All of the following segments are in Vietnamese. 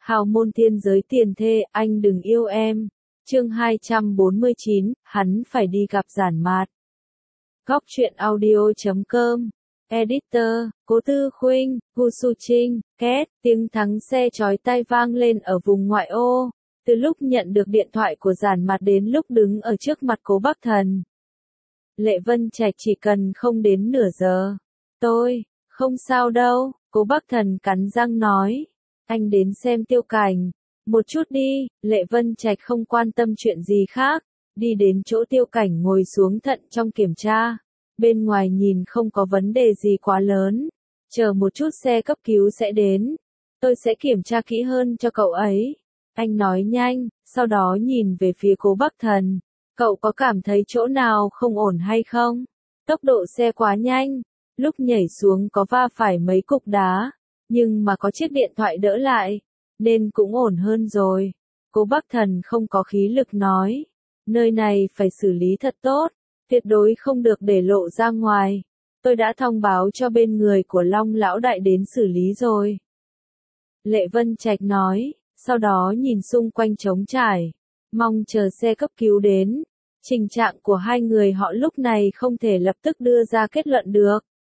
Hào môn thiên giới tiền thê, anh đừng yêu em. Chương 249, hắn phải đi gặp Giản Mạt. Góc truyện audio.com. Editor, Cố Tư Khuynh, Gu Su Trinh, két, tiếng thắng xe chói tai vang lên ở vùng ngoại ô. Từ lúc nhận được điện thoại của Giản Mạt đến lúc đứng ở trước mặt Cố Bắc Thần. Lệ Vân Trạch chỉ cần không đến nửa giờ. Tôi, không sao đâu, Cố Bắc Thần cắn răng nói. Anh đến xem Tiêu Cảnh. Một chút đi, Lệ Vân Trạch không quan tâm chuyện gì khác. Đi đến chỗ Tiêu Cảnh ngồi xuống thận trong kiểm tra. Bên ngoài nhìn không có vấn đề gì quá lớn. Chờ một chút xe cấp cứu sẽ đến. Tôi sẽ kiểm tra kỹ hơn cho cậu ấy. Anh nói nhanh, sau đó nhìn về phía Cố Bắc Thần. Cậu có cảm thấy chỗ nào không ổn hay không? Tốc độ xe quá nhanh. Lúc nhảy xuống có va phải mấy cục đá. Nhưng mà có chiếc điện thoại đỡ lại. Nên cũng ổn hơn rồi. Cố Bắc Thần không có khí lực nói. Nơi này phải xử lý thật tốt. Tuyệt đối không được để lộ ra ngoài. Tôi đã thông báo cho bên người của Long Lão Đại đến xử lý rồi. Lệ Vân Trạch nói, sau đó nhìn xung quanh trống trải. Mong chờ xe cấp cứu đến. Tình trạng của hai người họ lúc này không thể lập tức đưa ra kết luận được.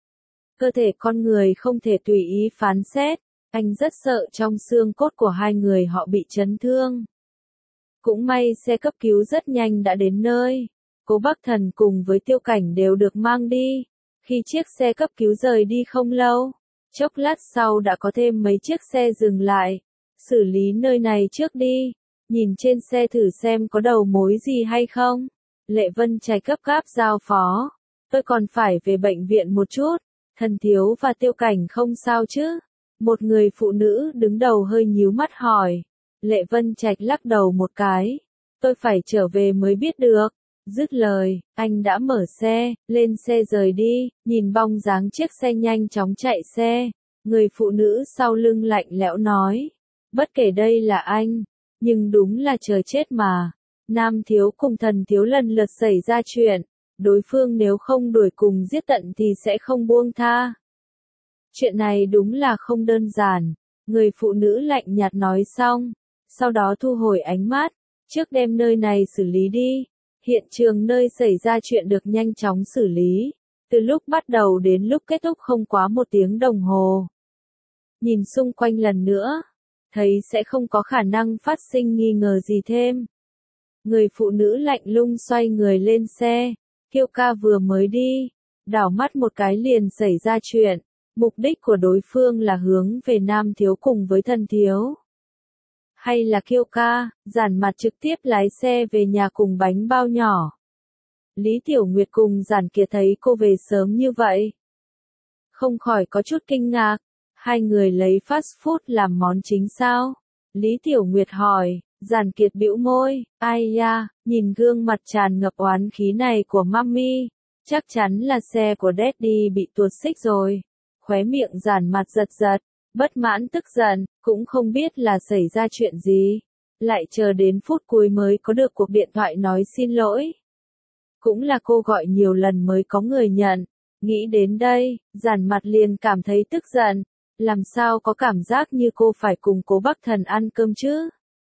Cơ thể con người không thể tùy ý phán xét. Anh rất sợ trong xương cốt của hai người họ bị chấn thương. Cũng may xe cấp cứu rất nhanh đã đến nơi. Cố Bắc Thần cùng với Tiêu Cảnh đều được mang đi. Khi chiếc xe cấp cứu rời đi không lâu, chốc lát sau đã có thêm mấy chiếc xe dừng lại. Xử lý nơi này trước đi. Nhìn trên xe thử xem có đầu mối gì hay không. Lệ Vân Trạch cấp gáp giao phó. Tôi còn phải về bệnh viện một chút. Thần Thiếu và Tiêu Cảnh không sao chứ? Một người phụ nữ đứng đầu hơi nhíu mắt hỏi. Lệ Vân Trạch lắc đầu một cái. Tôi phải trở về mới biết được. Dứt lời, anh đã mở xe, lên xe rời đi, nhìn bóng dáng chiếc xe nhanh chóng chạy xe. Người phụ nữ sau lưng lạnh lẽo nói. Bất kể đây là anh, nhưng đúng là trời chết mà. Nam Thiếu cùng Thần Thiếu lần lượt xảy ra chuyện. Đối phương nếu không đuổi cùng giết tận thì sẽ không buông tha. Chuyện này đúng là không đơn giản. Người phụ nữ lạnh nhạt nói xong. Sau đó thu hồi ánh mắt. Trước đem nơi này xử lý đi. Hiện trường nơi xảy ra chuyện được nhanh chóng xử lý. Từ lúc bắt đầu đến lúc kết thúc không quá 1 tiếng đồng hồ. Nhìn xung quanh lần nữa. Thấy sẽ không có khả năng phát sinh nghi ngờ gì thêm. Người phụ nữ lạnh lùng xoay người lên xe. Kiêu ca vừa mới đi. Đảo mắt một cái liền xảy ra chuyện. Mục đích của đối phương là hướng về Nam Thiếu cùng với Thần Thiếu. Hay là Kiêu ca, Giản Mạt trực tiếp lái xe về nhà cùng bánh bao nhỏ. Lý Tiểu Nguyệt cùng Giản Kiệt thấy cô về sớm như vậy. Không khỏi có chút kinh ngạc. Hai người lấy fast food làm món chính sao? Lý Tiểu Nguyệt hỏi. Giản Kiệt bĩu môi. Ai da, nhìn gương mặt tràn ngập oán khí này của Mummy. Chắc chắn là xe của Daddy bị tuột xích rồi. Khóe miệng Giản Mạt giật giật. Bất mãn tức giận, cũng không biết là xảy ra chuyện gì. Lại chờ đến phút cuối mới có được cuộc điện thoại nói xin lỗi. Cũng là cô gọi nhiều lần mới có người nhận. Nghĩ đến đây, Giản Mạt liền cảm thấy tức giận. Làm sao có cảm giác như cô phải cùng Cố Bắc Thần ăn cơm chứ?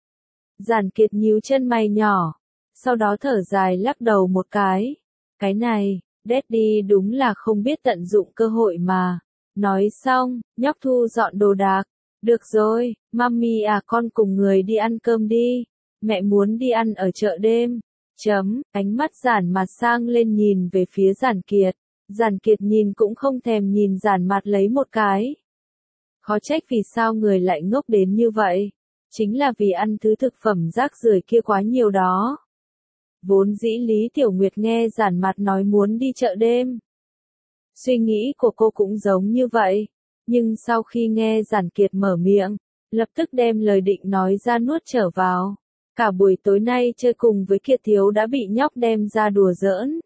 Giản Kiệt nhíu chân mày nhỏ. Sau đó thở dài lắc đầu một cái. Cái này, Daddy đúng là không biết tận dụng cơ hội mà. Nói xong, nhóc thu dọn đồ đạc. Được rồi, Mummy à, con cùng người đi ăn cơm đi. Mẹ muốn đi ăn ở chợ đêm. Ánh mắt Giản Mạt sang lên nhìn về phía Giản Kiệt. Giản Kiệt nhìn cũng không thèm nhìn Giản Mạt lấy một cái. Khó trách vì sao người lại ngốc đến như vậy. Chính là vì ăn thứ thực phẩm rác rưởi kia quá nhiều đó. Vốn dĩ Lý Tiểu Nguyệt nghe Giản Mạt nói muốn đi chợ đêm. Suy nghĩ của cô cũng giống như vậy. Nhưng sau khi nghe Giản Kiệt mở miệng, lập tức đem lời định nói ra nuốt trở vào. Cả buổi tối nay chơi cùng với Kiệt Thiếu đã bị nhóc đem ra đùa giỡn.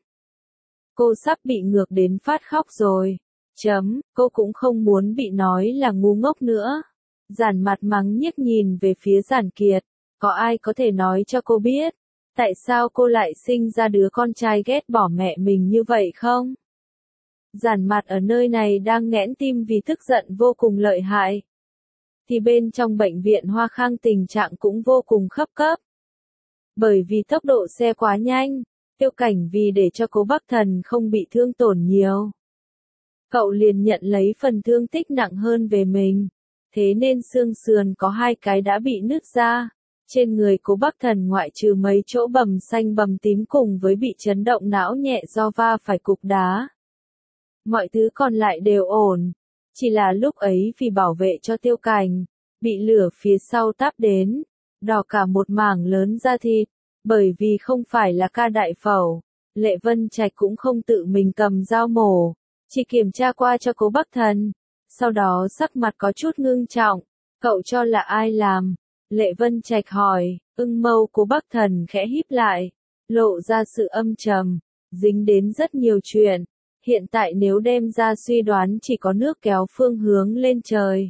Cô sắp bị ngược đến phát khóc rồi. Cô cũng không muốn bị nói là ngu ngốc nữa. Giản Mạt mắng nhiếc nhìn về phía Giản Kiệt. Có ai có thể nói cho cô biết, tại sao cô lại sinh ra đứa con trai ghét bỏ mẹ mình như vậy không? Giản Mạt ở nơi này đang nghẽn tim vì tức giận vô cùng lợi hại. thì bên trong bệnh viện Hoa Khang tình trạng cũng vô cùng khấp cấp. Bởi vì tốc độ xe quá nhanh, Tiêu Cảnh vì để cho Cố Bắc Thần không bị thương tổn nhiều, cậu liền nhận lấy phần thương tích nặng hơn về mình. Thế nên xương sườn có 2 cái đã bị nứt ra. Trên người Cố Bắc Thần ngoại trừ mấy chỗ bầm xanh bầm tím cùng với bị chấn động não nhẹ do va phải cục đá, mọi thứ còn lại đều ổn. Chỉ là lúc ấy vì bảo vệ cho Tiêu Cảnh, bị lửa phía sau táp đến, đỏ cả một mảng lớn da thịt. Bởi vì không phải là ca đại phẫu, Lệ Vân Trạch cũng không tự mình cầm dao mổ, chỉ kiểm tra qua cho Cố Bắc Thần. Sau đó sắc mặt có chút ngưng trọng, cậu cho là ai làm? Lệ Vân Trạch hỏi, mâu Cố Bắc Thần khẽ híp lại, lộ ra sự âm trầm, dính đến rất nhiều chuyện. Hiện tại nếu đem ra suy đoán chỉ có nước kéo phương hướng lên trời.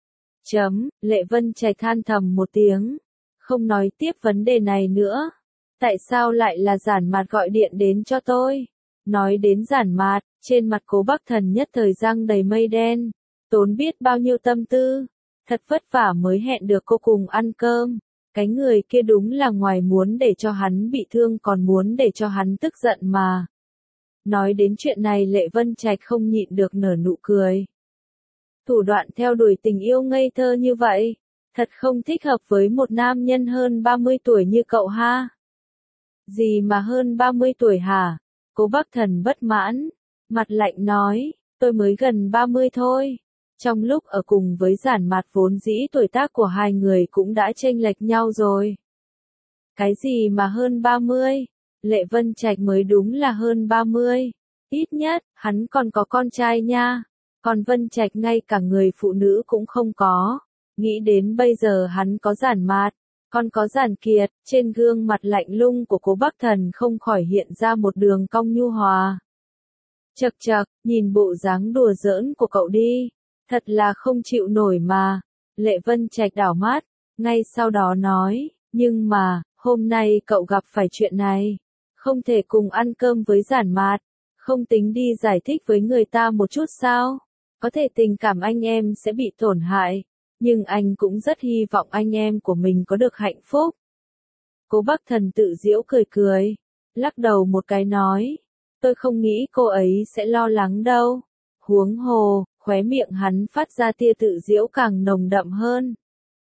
Lệ Vân Trạch than thầm một tiếng, không nói tiếp vấn đề này nữa. Tại sao lại là Giản Mạt gọi điện đến cho tôi? Nói đến Giản Mạt, trên mặt Cố Bắc Thần nhất thời răng đầy mây đen, tốn biết bao nhiêu tâm tư, thật vất vả mới hẹn được cô cùng ăn cơm. Cái người kia đúng là ngoài muốn để cho hắn bị thương còn muốn để cho hắn tức giận mà. Nói đến chuyện này Lệ Vân Trạch không nhịn được nở nụ cười. Thủ đoạn theo đuổi tình yêu ngây thơ như vậy, thật không thích hợp với một nam nhân hơn 30 tuổi như cậu ha. Gì mà hơn 30 tuổi hả? Cố Bắc Thần bất mãn, mặt lạnh nói, tôi mới gần 30 thôi. Trong lúc ở cùng với Giản Mạt vốn dĩ tuổi tác của hai người cũng đã chênh lệch nhau rồi. Cái gì mà hơn 30? Lệ Vân Trạch mới đúng là hơn 30. Ít nhất, hắn còn có con trai nha. Còn Vân Trạch ngay cả người phụ nữ cũng không có. Nghĩ đến bây giờ hắn có Giản Mạt, còn có Giản Kiệt, trên gương mặt lạnh lùng của Cố Bắc Thần không khỏi hiện ra một đường cong nhu hòa. Chậc chậc, nhìn bộ dáng đùa giỡn của cậu đi, thật là không chịu nổi mà. Lệ Vân Trạch đảo mắt, ngay sau đó nói, nhưng mà, hôm nay cậu gặp phải chuyện này, không thể cùng ăn cơm với Giản Mạt, không tính đi giải thích với người ta một chút sao? Có thể tình cảm anh em sẽ bị tổn hại, nhưng anh cũng rất hy vọng anh em của mình có được hạnh phúc. Cố Bắc Thần tự giễu cười cười, lắc đầu một cái nói, tôi không nghĩ cô ấy sẽ lo lắng đâu. Huống hồ, khóe miệng hắn phát ra tia tự giễu càng nồng đậm hơn,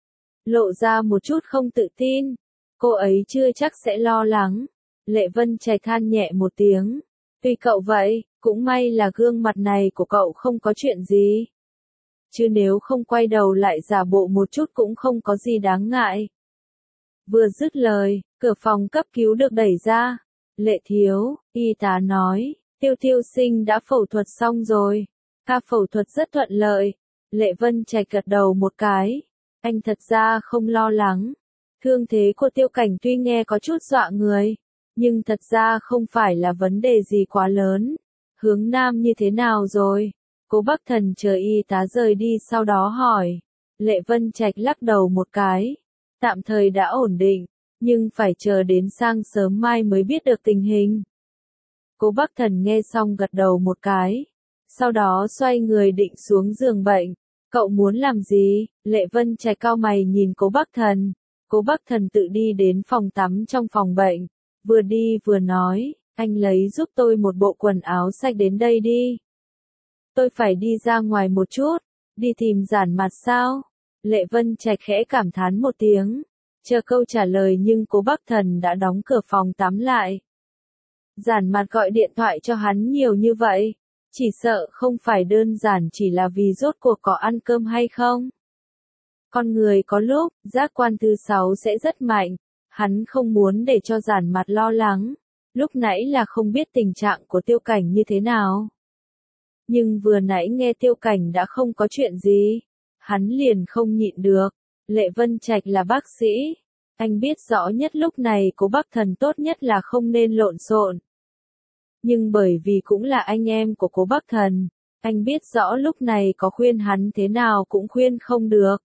lộ ra một chút không tự tin. Cô ấy chưa chắc sẽ lo lắng. Lệ Vân Trạch than nhẹ một tiếng, tùy cậu vậy, cũng may là gương mặt này của cậu không có chuyện gì. Chứ nếu không quay đầu lại giả bộ một chút cũng không có gì đáng ngại. Vừa dứt lời, cửa phòng cấp cứu được đẩy ra. Lệ thiếu, y tá nói, Tiêu Tiêu Sinh đã phẫu thuật xong rồi. Ca phẫu thuật rất thuận lợi. Lệ Vân Trạch gật đầu một cái. Anh thật ra không lo lắng. Thương thế của Tiêu Cảnh tuy nghe có chút dọa người, nhưng thật ra không phải là vấn đề gì quá lớn. Hướng Nam như thế nào rồi? Cố Bắc Thần chờ y tá rời đi sau đó hỏi. Lệ Vân Trạch lắc đầu một cái. Tạm thời đã ổn định, nhưng phải chờ đến sáng sớm mai mới biết được tình hình. Cố Bắc Thần nghe xong gật đầu một cái. Sau đó xoay người định xuống giường bệnh. Cậu muốn làm gì? Lệ Vân Trạch cau mày nhìn Cố Bắc Thần. Cố Bắc Thần tự đi đến phòng tắm trong phòng bệnh. Vừa đi vừa nói, anh lấy giúp tôi một bộ quần áo sạch đến đây đi. Tôi phải đi ra ngoài một chút, đi tìm Giản Mạt sao? Lệ Vân Trạch khẽ cảm thán một tiếng, chờ câu trả lời nhưng Cố Bắc Thần đã đóng cửa phòng tắm lại. Giản Mạt gọi điện thoại cho hắn nhiều như vậy, chỉ sợ không phải đơn giản chỉ là vì rốt cuộc có ăn cơm hay không. Con người có lúc, giác quan thứ 6 sẽ rất mạnh, hắn không muốn để cho Giản Mạt lo lắng, lúc nãy là không biết tình trạng của Tiêu Cảnh như thế nào. Nhưng vừa nãy nghe Tiêu Cảnh đã không có chuyện gì, hắn liền không nhịn được. Lệ Vân Trạch là bác sĩ, anh biết rõ nhất lúc này Cố Bắc Thần tốt nhất là không nên lộn xộn. Nhưng bởi vì cũng là anh em của Cố Bắc Thần, anh biết rõ lúc này có khuyên hắn thế nào cũng khuyên không được.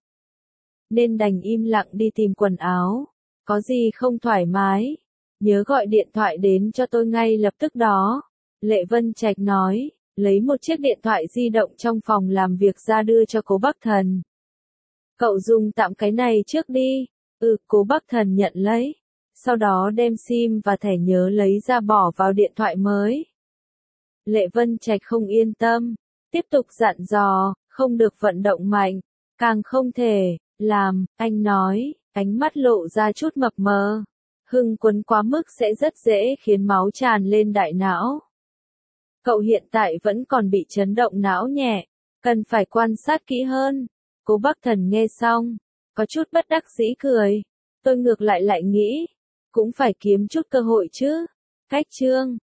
Nên đành im lặng đi tìm quần áo, có gì không thoải mái, nhớ gọi điện thoại đến cho tôi ngay lập tức đó. Lệ Vân Trạch nói, lấy một chiếc điện thoại di động trong phòng làm việc ra đưa cho Cố Bắc Thần. Cậu dùng tạm cái này trước đi. Cố Bắc Thần nhận lấy. Sau đó đem sim và thẻ nhớ lấy ra bỏ vào điện thoại mới. Lệ Vân Trạch không yên tâm. Tiếp tục dặn dò, không được vận động mạnh. Càng không thể, làm, anh nói, ánh mắt lộ ra chút mập mờ. Hưng quấn quá mức sẽ rất dễ khiến máu tràn lên đại não. Cậu hiện tại vẫn còn bị chấn động não nhẹ, cần phải quan sát kỹ hơn. Cố Bắc Thần nghe xong, có chút bất đắc dĩ cười. Tôi ngược lại nghĩ, cũng phải kiếm chút cơ hội chứ. Cách chương